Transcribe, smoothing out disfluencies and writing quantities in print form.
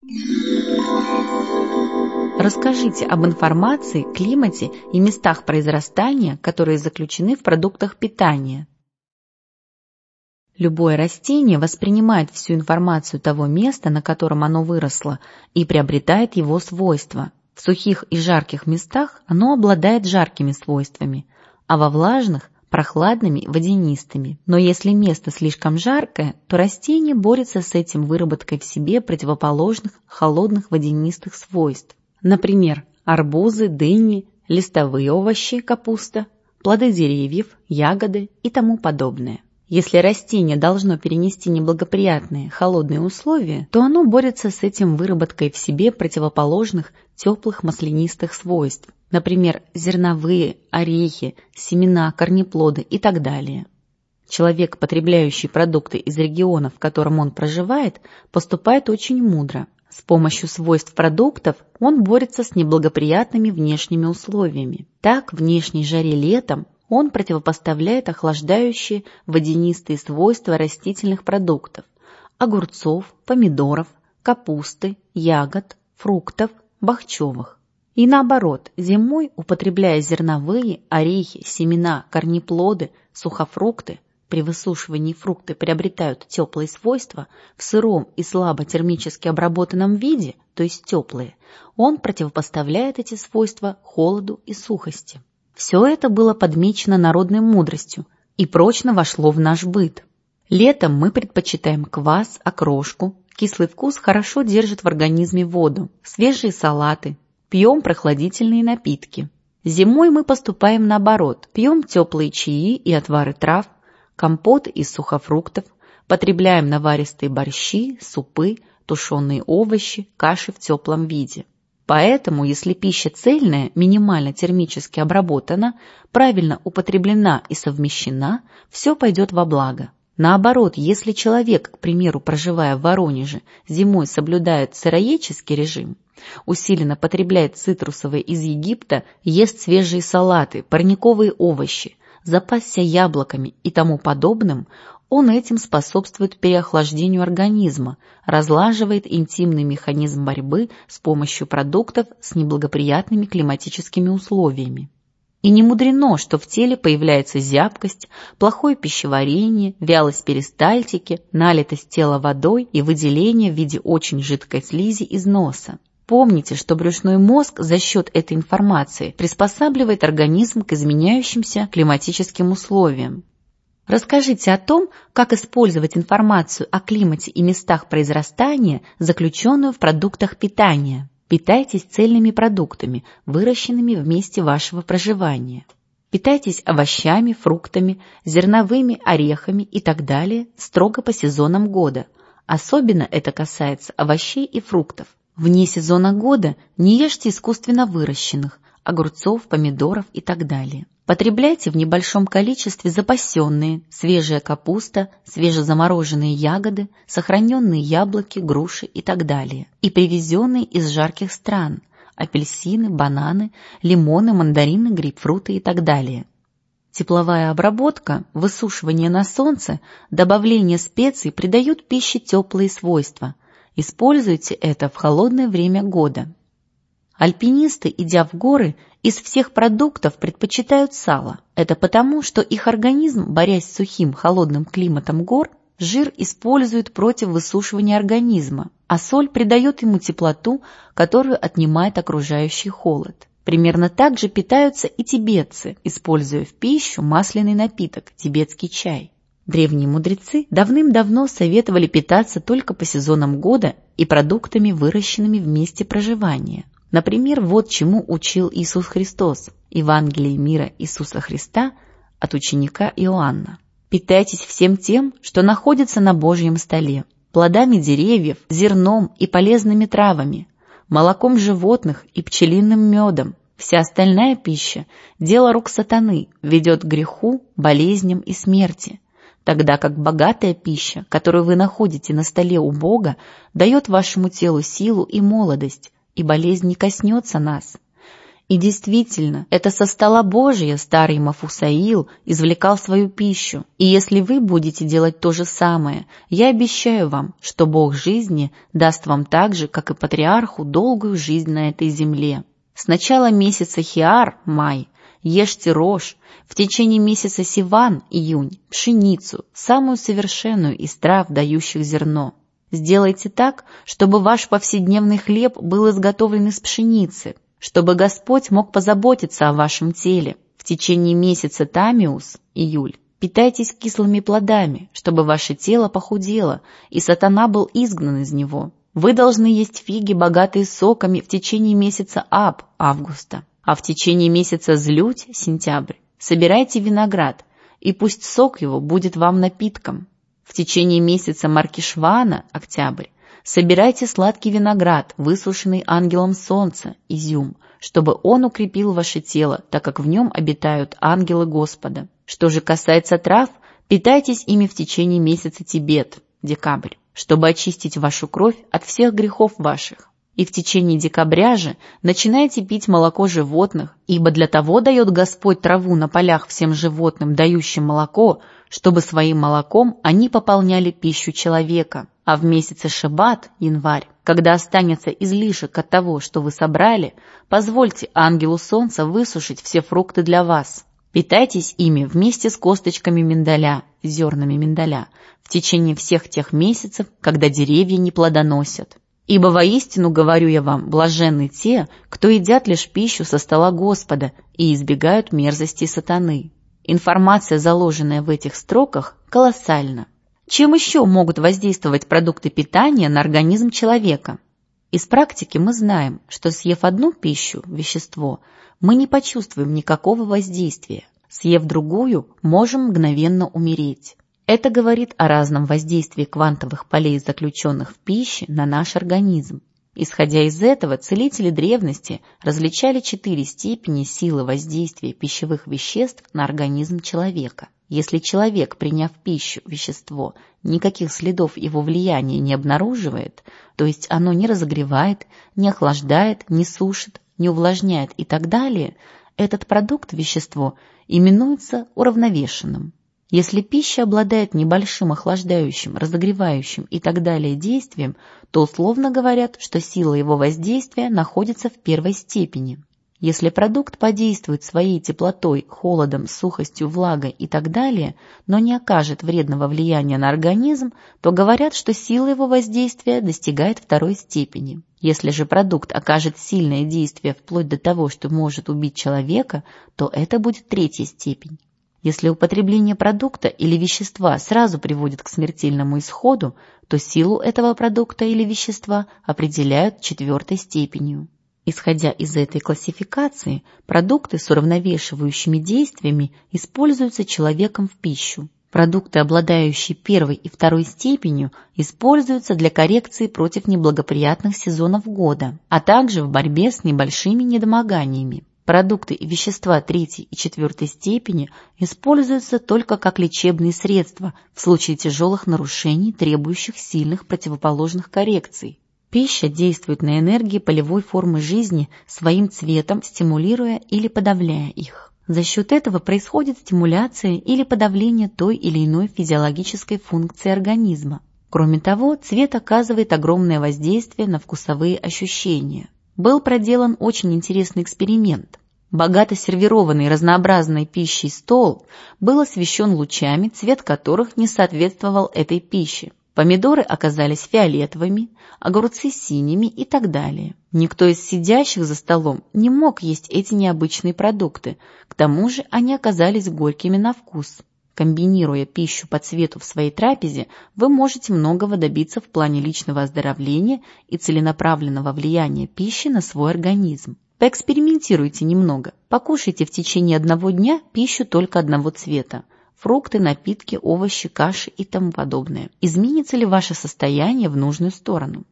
Расскажите об информации, климате и местах произрастания, которые заключены в продуктах питания. Любое растение воспринимает всю информацию того места, на котором оно выросло, и приобретает его свойства. В сухих и жарких местах оно обладает жаркими свойствами, а во влажных – прохладными, водянистыми. Но если место слишком жаркое, то растение борется с этим выработкой в себе противоположных холодных водянистых свойств. Например, арбузы, дыни, листовые овощи, капуста, плоды деревьев, ягоды и тому подобное. Если растение должно перенести неблагоприятные холодные условия, то оно борется с этим выработкой в себе противоположных теплых маслянистых свойств, например, зерновые, орехи, семена, корнеплоды и так далее. Человек, потребляющий продукты из региона, в котором он проживает, поступает очень мудро. С помощью свойств продуктов он борется с неблагоприятными внешними условиями. Так, внешней жаре летом он противопоставляет охлаждающие водянистые свойства растительных продуктов – огурцов, помидоров, капусты, ягод, фруктов, бахчевых. И наоборот, зимой, употребляя зерновые, орехи, семена, корнеплоды, сухофрукты, при высушивании фрукты приобретают теплые свойства, в сыром и слабо термически обработанном виде, то есть теплые, он противопоставляет эти свойства холоду и сухости. Все это было подмечено народной мудростью и прочно вошло в наш быт. Летом мы предпочитаем квас, окрошку, кислый вкус хорошо держит в организме воду, свежие салаты, пьем прохладительные напитки. Зимой мы поступаем наоборот, пьем теплые чаи и отвары трав, компоты из сухофруктов, потребляем наваристые борщи, супы, тушеные овощи, каши в теплом виде. Поэтому, если пища цельная, минимально термически обработана, правильно употреблена и совмещена, все пойдет во благо. Наоборот, если человек, к примеру, проживая в Воронеже, зимой соблюдает сыроедческий режим, усиленно потребляет цитрусовые из Египта, ест свежие салаты, парниковые овощи, запасся яблоками и тому подобным, он этим способствует переохлаждению организма, разлаживает интимный механизм борьбы с помощью продуктов с неблагоприятными климатическими условиями. И не мудрено, что в теле появляется зябкость, плохое пищеварение, вялость перистальтики, налитость тела водой и выделение в виде очень жидкой слизи из носа. Помните, что брюшной мозг за счет этой информации приспосабливает организм к изменяющимся климатическим условиям. Расскажите о том, как использовать информацию о климате и местах произрастания, заключенную в продуктах питания. Питайтесь цельными продуктами, выращенными в месте вашего проживания. Питайтесь овощами, фруктами, зерновыми, орехами и так далее строго по сезонам года. Особенно это касается овощей и фруктов. Вне сезона года не ешьте искусственно выращенных огурцов, помидоров и так далее. Потребляйте в небольшом количестве запасенные, свежая капуста, свежезамороженные ягоды, сохраненные яблоки, груши и так далее. И привезенные из жарких стран – апельсины, бананы, лимоны, мандарины, грейпфруты и так далее. Тепловая обработка, высушивание на солнце, добавление специй придают пище теплые свойства. Используйте это в холодное время года. Альпинисты, идя в горы, из всех продуктов предпочитают сало. Это потому, что их организм, борясь с сухим холодным климатом гор, жир использует против высушивания организма, а соль придает ему теплоту, которую отнимает окружающий холод. Примерно так же питаются и тибетцы, используя в пищу масляный напиток – тибетский чай. Древние мудрецы давным-давно советовали питаться только по сезонам года и продуктами, выращенными в месте проживания. Например, вот чему учил Иисус Христос, Евангелие мира Иисуса Христа от ученика Иоанна. Питайтесь всем тем, что находится на Божьем столе, плодами деревьев, зерном и полезными травами, молоком животных и пчелиным медом. Вся остальная пища – дело рук сатаны, ведет к греху, болезням и смерти, тогда как богатая пища, которую вы находите на столе у Бога, дает вашему телу силу и молодость, и болезнь не коснется нас. И действительно, это со стола Божия старый Мафусаил извлекал свою пищу. И если вы будете делать то же самое, я обещаю вам, что Бог жизни даст вам так же, как и патриарху, долгую жизнь на этой земле. С начала месяца Хиар, май, ешьте рожь, в течение месяца Сиван, июнь, пшеницу, самую совершенную из трав, дающих зерно. Сделайте так, чтобы ваш повседневный хлеб был изготовлен из пшеницы, чтобы Господь мог позаботиться о вашем теле. В течение месяца Тамиус, июль, питайтесь кислыми плодами, чтобы ваше тело похудело, и сатана был изгнан из него. Вы должны есть фиги, богатые соками, в течение месяца Аб, августа, а в течение месяца Злють, сентябрь, собирайте виноград, и пусть сок его будет вам напитком. В течение месяца Маркишвана, октябрь, собирайте сладкий виноград, высушенный ангелом солнца, изюм, чтобы он укрепил ваше тело, так как в нем обитают ангелы Господа. Что же касается трав, питайтесь ими в течение месяца Тибет, декабрь, чтобы очистить вашу кровь от всех грехов ваших. И в течение декабря же начинайте пить молоко животных, ибо для того дает Господь траву на полях всем животным, дающим молоко, чтобы своим молоком они пополняли пищу человека. А в месяце Шебат, январь, когда останется излишек от того, что вы собрали, позвольте ангелу солнца высушить все фрукты для вас. Питайтесь ими вместе с косточками миндаля, зернами миндаля, в течение всех тех месяцев, когда деревья не плодоносят. Ибо воистину, говорю я вам, блаженны те, кто едят лишь пищу со стола Господа и избегают мерзости сатаны. Информация, заложенная в этих строках, колоссальна. Чем еще могут воздействовать продукты питания на организм человека? Из практики мы знаем, что съев одну пищу, вещество, мы не почувствуем никакого воздействия. Съев другую, можем мгновенно умереть. Это говорит о разном воздействии квантовых полей, заключенных в пище, на наш организм. Исходя из этого, целители древности различали 4 степени силы воздействия пищевых веществ на организм человека. Если человек, приняв пищу, вещество, никаких следов его влияния не обнаруживает, то есть оно не разогревает, не охлаждает, не сушит, не увлажняет и так далее, этот продукт, вещество, именуется уравновешенным. Если пища обладает небольшим охлаждающим, разогревающим и так далее действием, то условно говорят, что сила его воздействия находится в первой степени. Если продукт подействует своей теплотой, холодом, сухостью, влагой и так далее, но не окажет вредного влияния на организм, то говорят, что сила его воздействия достигает второй степени. Если же продукт окажет сильное действие вплоть до того, что может убить человека, то это будет третья степень. Если употребление продукта или вещества сразу приводит к смертельному исходу, то силу этого продукта или вещества определяют четвертой степенью. Исходя из этой классификации, продукты с уравновешивающими действиями используются человеком в пищу. Продукты, обладающие первой и второй степенью, используются для коррекции против неблагоприятных сезонов года, а также в борьбе с небольшими недомоганиями. Продукты и вещества третьей и четвертой степени используются только как лечебные средства в случае тяжелых нарушений, требующих сильных противоположных коррекций. Пища действует на энергии полевой формы жизни своим цветом, стимулируя или подавляя их. За счет этого происходит стимуляция или подавление той или иной физиологической функции организма. Кроме того, цвет оказывает огромное воздействие на вкусовые ощущения. Был проделан очень интересный эксперимент. Богато сервированный разнообразной пищей стол был освещен лучами, цвет которых не соответствовал этой пище. Помидоры оказались фиолетовыми, огурцы синими и так далее. Никто из сидящих за столом не мог есть эти необычные продукты, к тому же они оказались горькими на вкус. Комбинируя пищу по цвету в своей трапезе, вы можете многого добиться в плане личного оздоровления и целенаправленного влияния пищи на свой организм. Поэкспериментируйте немного. Покушайте в течение одного дня пищу только одного цвета. Фрукты, напитки, овощи, каши и тому подобное. Изменится ли ваше состояние в нужную сторону?